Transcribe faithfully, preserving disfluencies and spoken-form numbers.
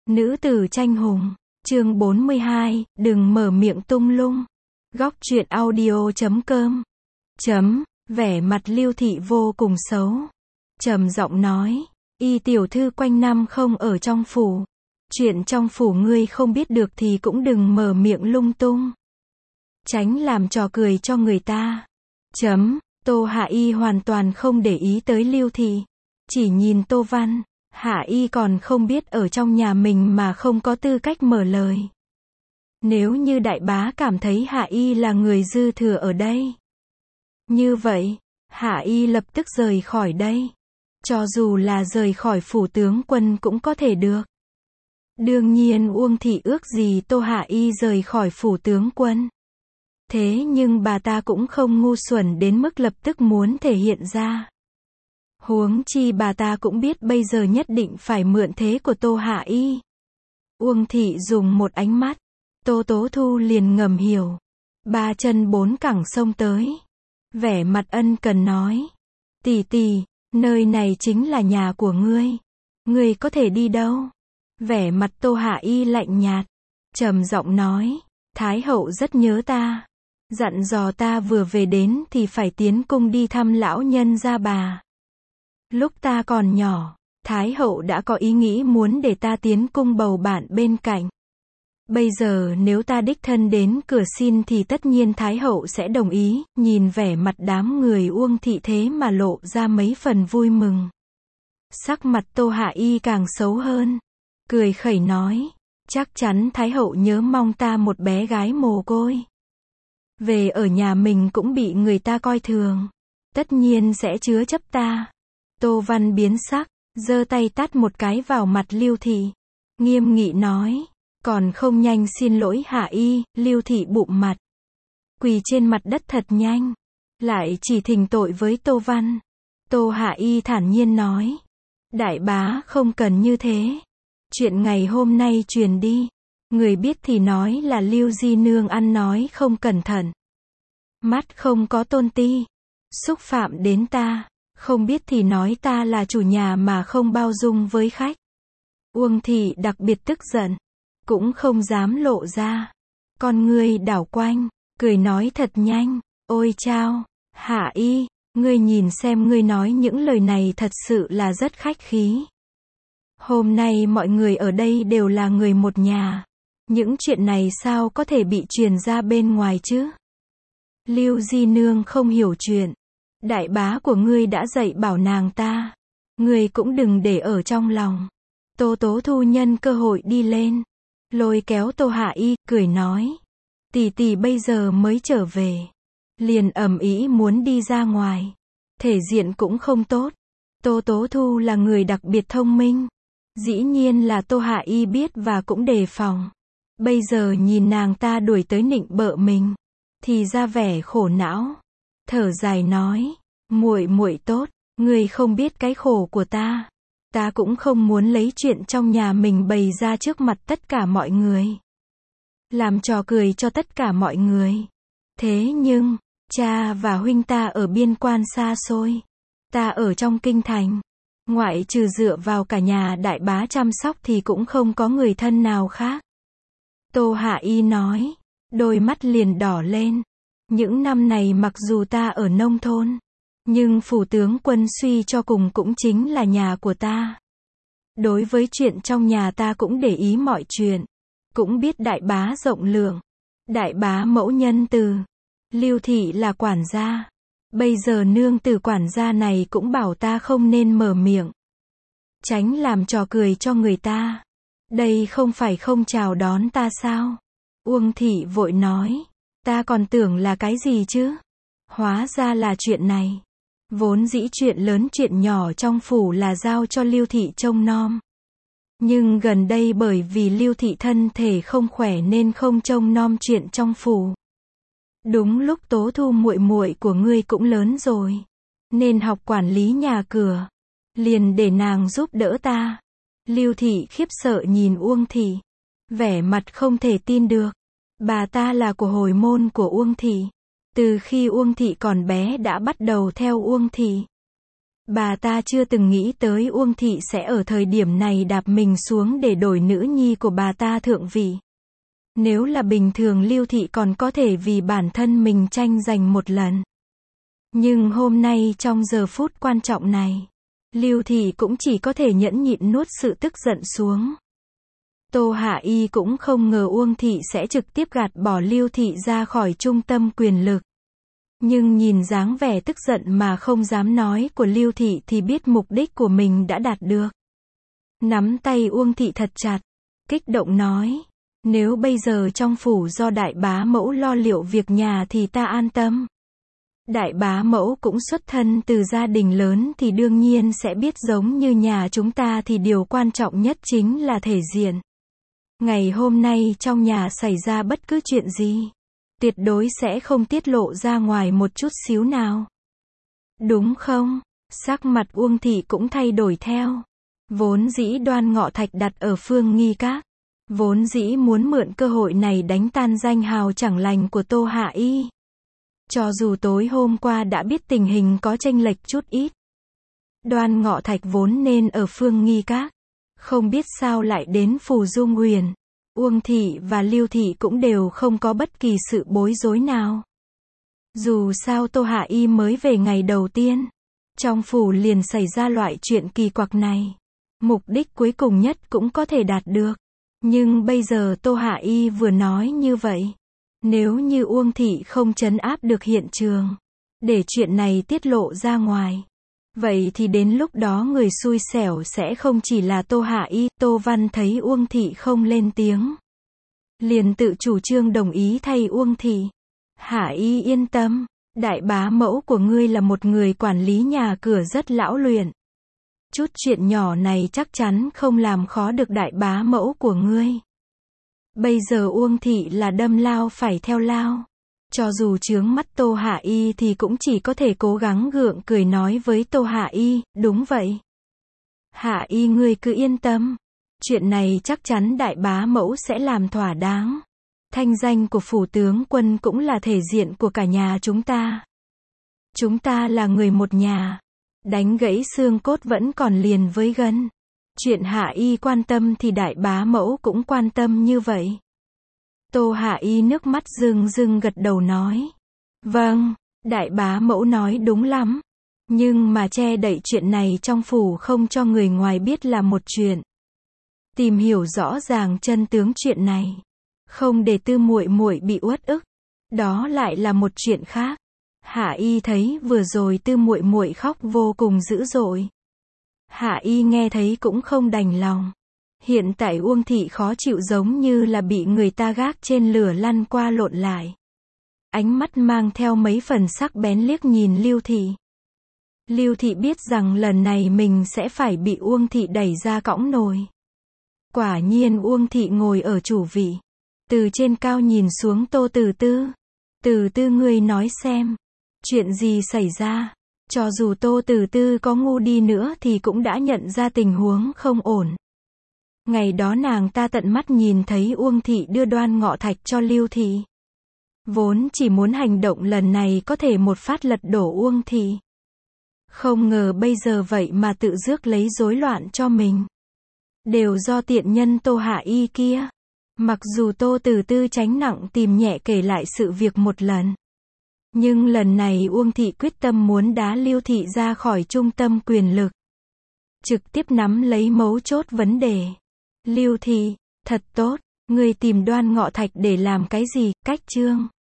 Nữ tử tranh hùng, chương bốn mươi hai, đừng mở miệng tung lung. Góc truyện audio chấm com. Chấm, vẻ mặt Lưu Thị vô cùng xấu. Trầm giọng nói, y tiểu thư quanh năm không ở trong phủ. Chuyện trong phủ ngươi không biết được thì cũng đừng mở miệng lung tung. Tránh làm trò cười cho người ta. Chấm, Tô Hạ Y hoàn toàn không để ý tới Lưu Thị. Chỉ nhìn Tô Văn. Hạ Y còn không biết ở trong nhà mình mà không có tư cách mở lời. Nếu như đại bá cảm thấy Hạ Y là người dư thừa ở đây, như vậy, Hạ Y lập tức rời khỏi đây. Cho dù là rời khỏi phủ tướng quân cũng có thể được. Đương nhiên Uông Thị ước gì Tô Hạ Y rời khỏi phủ tướng quân. Thế nhưng bà ta cũng không ngu xuẩn đến mức lập tức muốn thể hiện ra. Huống chi bà ta cũng biết bây giờ nhất định phải mượn thế của Tô Hạ Y. Uông Thị dùng một ánh mắt, Tô Tố Thu liền ngầm hiểu. Ba chân bốn cẳng xông tới. Vẻ mặt ân cần nói. Tỷ tỷ, nơi này chính là nhà của ngươi. Ngươi có thể đi đâu? Vẻ mặt Tô Hạ Y lạnh nhạt. Trầm giọng nói. Thái hậu rất nhớ ta. Dặn dò ta vừa về đến thì phải tiến cung đi thăm lão nhân gia bà. Lúc ta còn nhỏ, Thái hậu đã có ý nghĩ muốn để ta tiến cung bầu bạn bên cạnh. Bây giờ nếu ta đích thân đến cửa xin thì tất nhiên Thái hậu sẽ đồng ý. Nhìn vẻ mặt đám người Uông Thị thế mà lộ ra mấy phần vui mừng. Sắc mặt Tô Hạ Y càng xấu hơn. Cười khẩy nói, chắc chắn Thái hậu nhớ mong ta một bé gái mồ côi. Về ở nhà mình cũng bị người ta coi thường. Tất nhiên sẽ chứa chấp ta. Tô Văn biến sắc, giơ tay tát một cái vào mặt Lưu Thị. Nghiêm nghị nói, còn không nhanh xin lỗi Hạ Y. Lưu Thị bụm mặt, quỳ trên mặt đất thật nhanh, lại chỉ thỉnh tội với Tô Văn. Tô Hạ Y thản nhiên nói, đại bá không cần như thế. Chuyện ngày hôm nay truyền đi, người biết thì nói là Lưu Di Nương ăn nói không cẩn thận. Mắt không có tôn ti, xúc phạm đến ta. Không biết thì nói ta là chủ nhà mà không bao dung với khách. Uông Thị đặc biệt tức giận, cũng không dám lộ ra. Con ngươi đảo quanh, cười nói thật nhanh, ôi chao, Hạ Y, ngươi nhìn xem ngươi nói những lời này thật sự là rất khách khí. Hôm nay mọi người ở đây đều là người một nhà. Những chuyện này sao có thể bị truyền ra bên ngoài chứ? Lưu Di Nương không hiểu chuyện. Đại bá của ngươi đã dạy bảo nàng ta. Ngươi cũng đừng để ở trong lòng. Tô Tố Thu nhân cơ hội đi lên. Lôi kéo Tô Hạ Y, cười nói. Tỷ tỷ bây giờ mới trở về. Liền ầm ĩ muốn đi ra ngoài. Thể diện cũng không tốt. Tô Tố Thu là người đặc biệt thông minh. Dĩ nhiên là Tô Hạ Y biết và cũng đề phòng. Bây giờ nhìn nàng ta đuổi tới nịnh bợ mình. Thì ra vẻ khổ não. Thở dài nói, muội muội tốt, ngươi không biết cái khổ của ta. Ta cũng không muốn lấy chuyện trong nhà mình bày ra trước mặt tất cả mọi người. Làm trò cười cho tất cả mọi người. Thế nhưng, cha và huynh ta ở biên quan xa xôi. Ta ở trong kinh thành. Ngoại trừ dựa vào cả nhà đại bá chăm sóc thì cũng không có người thân nào khác. Tô Hạ Y nói, đôi mắt liền đỏ lên. Những năm này mặc dù ta ở nông thôn, nhưng phủ tướng quân suy cho cùng cũng chính là nhà của ta. Đối với chuyện trong nhà ta cũng để ý mọi chuyện. Cũng biết đại bá rộng lượng. Đại bá mẫu nhân từ. Lưu Thị là quản gia. Bây giờ nương tử quản gia này cũng bảo ta không nên mở miệng. Tránh làm trò cười cho người ta. Đây không phải không chào đón ta sao? Uông Thị vội nói. Ta còn tưởng là cái gì chứ? Hóa ra là chuyện này. Vốn dĩ chuyện lớn chuyện nhỏ trong phủ là giao cho Lưu Thị trông nom. Nhưng gần đây bởi vì Lưu Thị thân thể không khỏe nên không trông nom chuyện trong phủ. Đúng lúc Tố Thu muội muội của ngươi cũng lớn rồi, nên học quản lý nhà cửa. Liền để nàng giúp đỡ ta. Lưu Thị khiếp sợ nhìn Uông Thị. Vẻ mặt không thể tin được. Bà ta là của hồi môn của Uông Thị. Từ khi Uông Thị còn bé đã bắt đầu theo Uông Thị. Bà ta chưa từng nghĩ tới Uông Thị sẽ ở thời điểm này đạp mình xuống để đổi nữ nhi của bà ta thượng vị. Nếu là bình thường Lưu Thị còn có thể vì bản thân mình tranh giành một lần. Nhưng hôm nay trong giờ phút quan trọng này, Lưu Thị cũng chỉ có thể nhẫn nhịn nuốt sự tức giận xuống. Tô Hạ Y cũng không ngờ Uông Thị sẽ trực tiếp gạt bỏ Lưu Thị ra khỏi trung tâm quyền lực. Nhưng nhìn dáng vẻ tức giận mà không dám nói của Lưu Thị thì biết mục đích của mình đã đạt được. Nắm tay Uông Thị thật chặt, kích động nói, nếu bây giờ trong phủ do đại bá mẫu lo liệu việc nhà thì ta an tâm. Đại bá mẫu cũng xuất thân từ gia đình lớn thì đương nhiên sẽ biết giống như nhà chúng ta thì điều quan trọng nhất chính là thể diện. Ngày hôm nay trong nhà xảy ra bất cứ chuyện gì, tuyệt đối sẽ không tiết lộ ra ngoài một chút xíu nào. Đúng không? Sắc mặt Uông Thị cũng thay đổi theo. Vốn dĩ Đoan Ngọ Thạch đặt ở Phương Nghi Các. Vốn dĩ muốn mượn cơ hội này đánh tan danh hào chẳng lành của Tô Hạ Y. Cho dù tối hôm qua đã biết tình hình có chênh lệch chút ít. Đoan Ngọ Thạch vốn nên ở Phương Nghi Các. Không biết sao lại đến Phù Dung Huyền. Uông Thị và Lưu Thị cũng đều không có bất kỳ sự bối rối nào. Dù sao Tô Hạ Y mới về ngày đầu tiên, trong phủ liền xảy ra loại chuyện kỳ quặc này. Mục đích cuối cùng nhất cũng có thể đạt được. Nhưng bây giờ Tô Hạ Y vừa nói như vậy. Nếu như Uông Thị không trấn áp được hiện trường, để chuyện này tiết lộ ra ngoài, vậy thì đến lúc đó người xui xẻo sẽ không chỉ là Tô Hạ Y. Tô Văn thấy Uông Thị không lên tiếng, liền tự chủ trương đồng ý thay Uông Thị. Hạ Y yên tâm, đại bá mẫu của ngươi là một người quản lý nhà cửa rất lão luyện. Chút chuyện nhỏ này chắc chắn không làm khó được đại bá mẫu của ngươi. Bây giờ Uông Thị là đâm lao phải theo lao. Cho dù chướng mắt Tô Hạ Y thì cũng chỉ có thể cố gắng gượng cười nói với Tô Hạ Y, đúng vậy. Hạ Y ngươi cứ yên tâm. Chuyện này chắc chắn đại bá mẫu sẽ làm thỏa đáng. Thanh danh của phủ tướng quân cũng là thể diện của cả nhà chúng ta. Chúng ta là người một nhà. Đánh gãy xương cốt vẫn còn liền với gân. Chuyện Hạ Y quan tâm thì đại bá mẫu cũng quan tâm như vậy. Tô Hạ Y nước mắt rưng rưng gật đầu nói. Vâng, đại bá mẫu nói đúng lắm. Nhưng mà che đậy chuyện này trong phủ không cho người ngoài biết là một chuyện. Tìm hiểu rõ ràng chân tướng chuyện này. Không để Tư muội muội bị uất ức. Đó lại là một chuyện khác. Hạ Y thấy vừa rồi Tư muội muội khóc vô cùng dữ dội. Hạ Y nghe thấy cũng không đành lòng. Hiện tại Uông Thị khó chịu giống như là bị người ta gác trên lửa lăn qua lộn lại. Ánh mắt mang theo mấy phần sắc bén liếc nhìn Lưu Thị. Lưu Thị biết rằng lần này mình sẽ phải bị Uông Thị đẩy ra cõng nồi. Quả nhiên Uông Thị ngồi ở chủ vị. Từ trên cao nhìn xuống Tô Từ Tư. Từ Tư ngươi nói xem. Chuyện gì xảy ra? Cho dù Tô Từ Tư có ngu đi nữa thì cũng đã nhận ra tình huống không ổn. Ngày đó nàng ta tận mắt nhìn thấy Uông Thị đưa Đoan Ngọ Thạch cho Lưu Thị. Vốn chỉ muốn hành động lần này có thể một phát lật đổ Uông Thị. Không ngờ bây giờ vậy mà tự rước lấy rối loạn cho mình. Đều do tiện nhân Tô Hạ Y kia. Mặc dù Tô Từ Tư tránh nặng tìm nhẹ kể lại sự việc một lần. Nhưng lần này Uông Thị quyết tâm muốn đá Lưu Thị ra khỏi trung tâm quyền lực. Trực tiếp nắm lấy mấu chốt vấn đề. Lưu Thị, thật tốt, ngươi tìm Đoan Ngọ Thạch để làm cái gì? Cách chương